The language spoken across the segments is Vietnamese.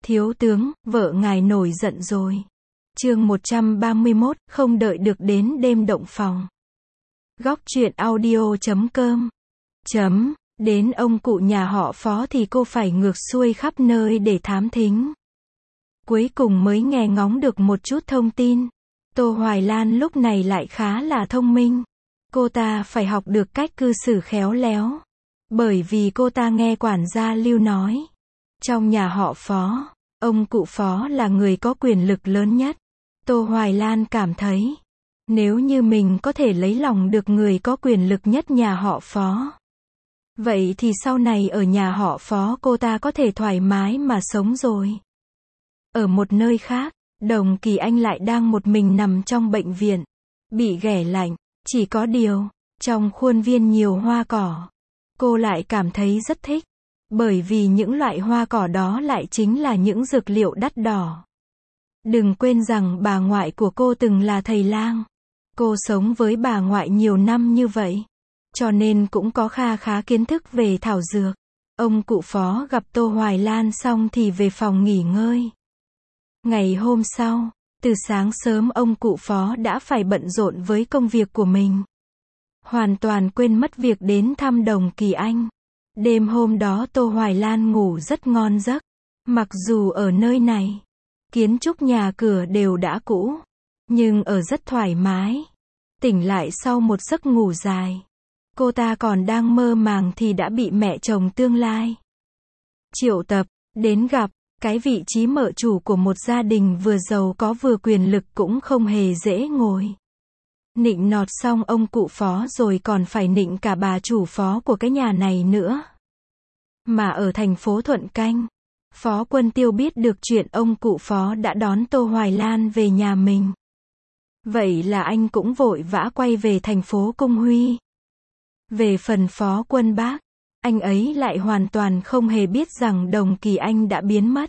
Thiếu tướng, vợ ngài nổi giận rồi. Chương 131, không đợi được đến đêm động phòng. Góc truyện audio.com. Đến ông cụ nhà họ Phó thì cô phải ngược xuôi khắp nơi để thám thính. Cuối cùng mới nghe ngóng được một chút thông tin. Tô Hoài Lan lúc này lại khá là thông minh. Cô ta phải học được cách cư xử khéo léo. Bởi vì cô ta nghe quản gia Lưu nói. Trong nhà họ Phó, ông cụ Phó là người có quyền lực lớn nhất. Tô Hoài Lan cảm thấy, nếu như mình có thể lấy lòng được người có quyền lực nhất nhà họ Phó, vậy thì sau này ở nhà họ Phó cô ta có thể thoải mái mà sống rồi. Ở một nơi khác, Đồng Kỳ Anh lại đang một mình nằm trong bệnh viện, bị ghẻ lạnh, chỉ có điều, trong khuôn viên nhiều hoa cỏ. Cô lại cảm thấy rất thích, bởi vì những loại hoa cỏ đó lại chính là những dược liệu đắt đỏ. Đừng quên rằng bà ngoại của cô từng là thầy lang. Cô sống với bà ngoại nhiều năm như vậy, cho nên cũng có kha khá kiến thức về thảo dược. Ông cụ Phó gặp Tô Hoài Lan xong thì về phòng nghỉ ngơi. Ngày hôm sau, từ sáng sớm ông cụ Phó đã phải bận rộn với công việc của mình. Hoàn toàn quên mất việc đến thăm Đồng Kỳ Anh. Đêm hôm đó Tô Hoài Lan ngủ rất ngon giấc. Mặc dù ở nơi này, kiến trúc nhà cửa đều đã cũ, nhưng ở rất thoải mái. Tỉnh lại sau một giấc ngủ dài, cô ta còn đang mơ màng thì đã bị mẹ chồng tương lai triệu tập, đến gặp. Cái vị trí mợ chủ của một gia đình vừa giàu có vừa quyền lực cũng không hề dễ ngồi. Nịnh nọt xong ông cụ Phó rồi còn phải nịnh cả bà chủ Phó của cái nhà này nữa. Mà ở thành phố Thuận Canh, Phó Quân Tiêu biết được chuyện ông cụ Phó đã đón Tô Hoài Lan về nhà mình. Vậy là anh cũng vội vã quay về thành phố Cung Huy. Về phần Phó Quân Bác, anh ấy lại hoàn toàn không hề biết rằng Đồng Kỳ Anh đã biến mất.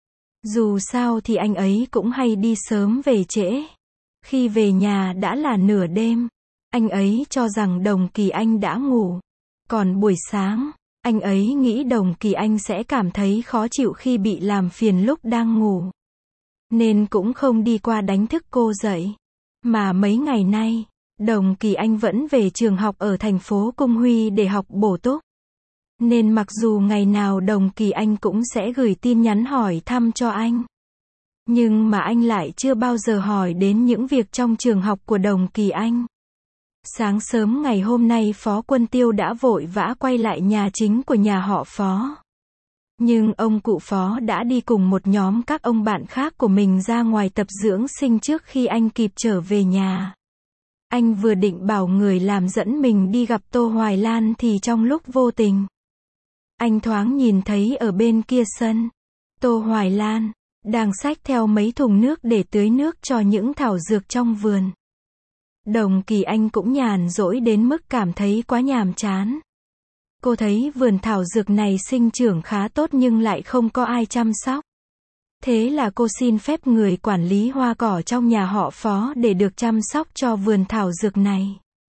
Dù sao thì anh ấy cũng hay đi sớm về trễ. Khi về nhà đã là nửa đêm, anh ấy cho rằng Đồng Kỳ Anh đã ngủ. Còn buổi sáng, anh ấy nghĩ Đồng Kỳ Anh sẽ cảm thấy khó chịu khi bị làm phiền lúc đang ngủ, nên cũng không đi qua đánh thức cô dậy. Mà mấy ngày nay, Đồng Kỳ Anh vẫn về trường học ở thành phố Cung Huy để học bổ túc. Nên mặc dù ngày nào Đồng Kỳ Anh cũng sẽ gửi tin nhắn hỏi thăm cho anh, nhưng mà anh lại chưa bao giờ hỏi đến những việc trong trường học của Đồng Kỳ Anh. Sáng sớm ngày hôm nay Phó Quân Tiêu đã vội vã quay lại nhà chính của nhà họ Phó. Nhưng ông cụ Phó đã đi cùng một nhóm các ông bạn khác của mình ra ngoài tập dưỡng sinh trước khi anh kịp trở về nhà. Anh vừa định bảo người làm dẫn mình đi gặp Tô Hoài Lan thì trong lúc vô tình, anh thoáng nhìn thấy ở bên kia sân, Tô Hoài Lan đang xách theo mấy thùng nước để tưới nước cho những thảo dược trong vườn. Đồng Kỳ Anh cũng nhàn rỗi đến mức cảm thấy quá nhàm chán. Cô thấy vườn thảo dược này sinh trưởng khá tốt nhưng lại không có ai chăm sóc. Thế là cô xin phép người quản lý hoa cỏ trong nhà họ Phó để được chăm sóc cho vườn thảo dược này.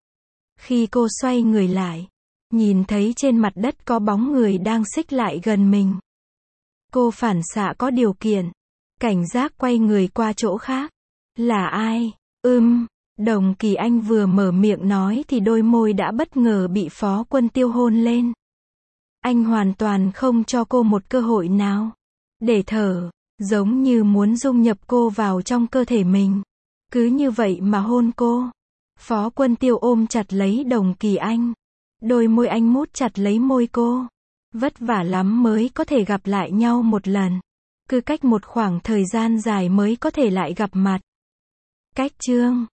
Khi cô xoay người lại, nhìn thấy trên mặt đất có bóng người đang xích lại gần mình. Cô phản xạ có điều kiện, cảnh giác quay người qua chỗ khác. Là ai? Đồng Kỳ Anh vừa mở miệng nói thì đôi môi đã bất ngờ bị Phó Quân Tiêu hôn lên. Anh hoàn toàn không cho cô một cơ hội nào để thở, giống như muốn dung nhập cô vào trong cơ thể mình. Cứ như vậy mà hôn cô. Phó Quân Tiêu ôm chặt lấy Đồng Kỳ Anh. Đôi môi anh mút chặt lấy môi cô. Vất vả lắm mới có thể gặp lại nhau một lần. Cứ cách một khoảng thời gian dài mới có thể lại gặp mặt. Cách chương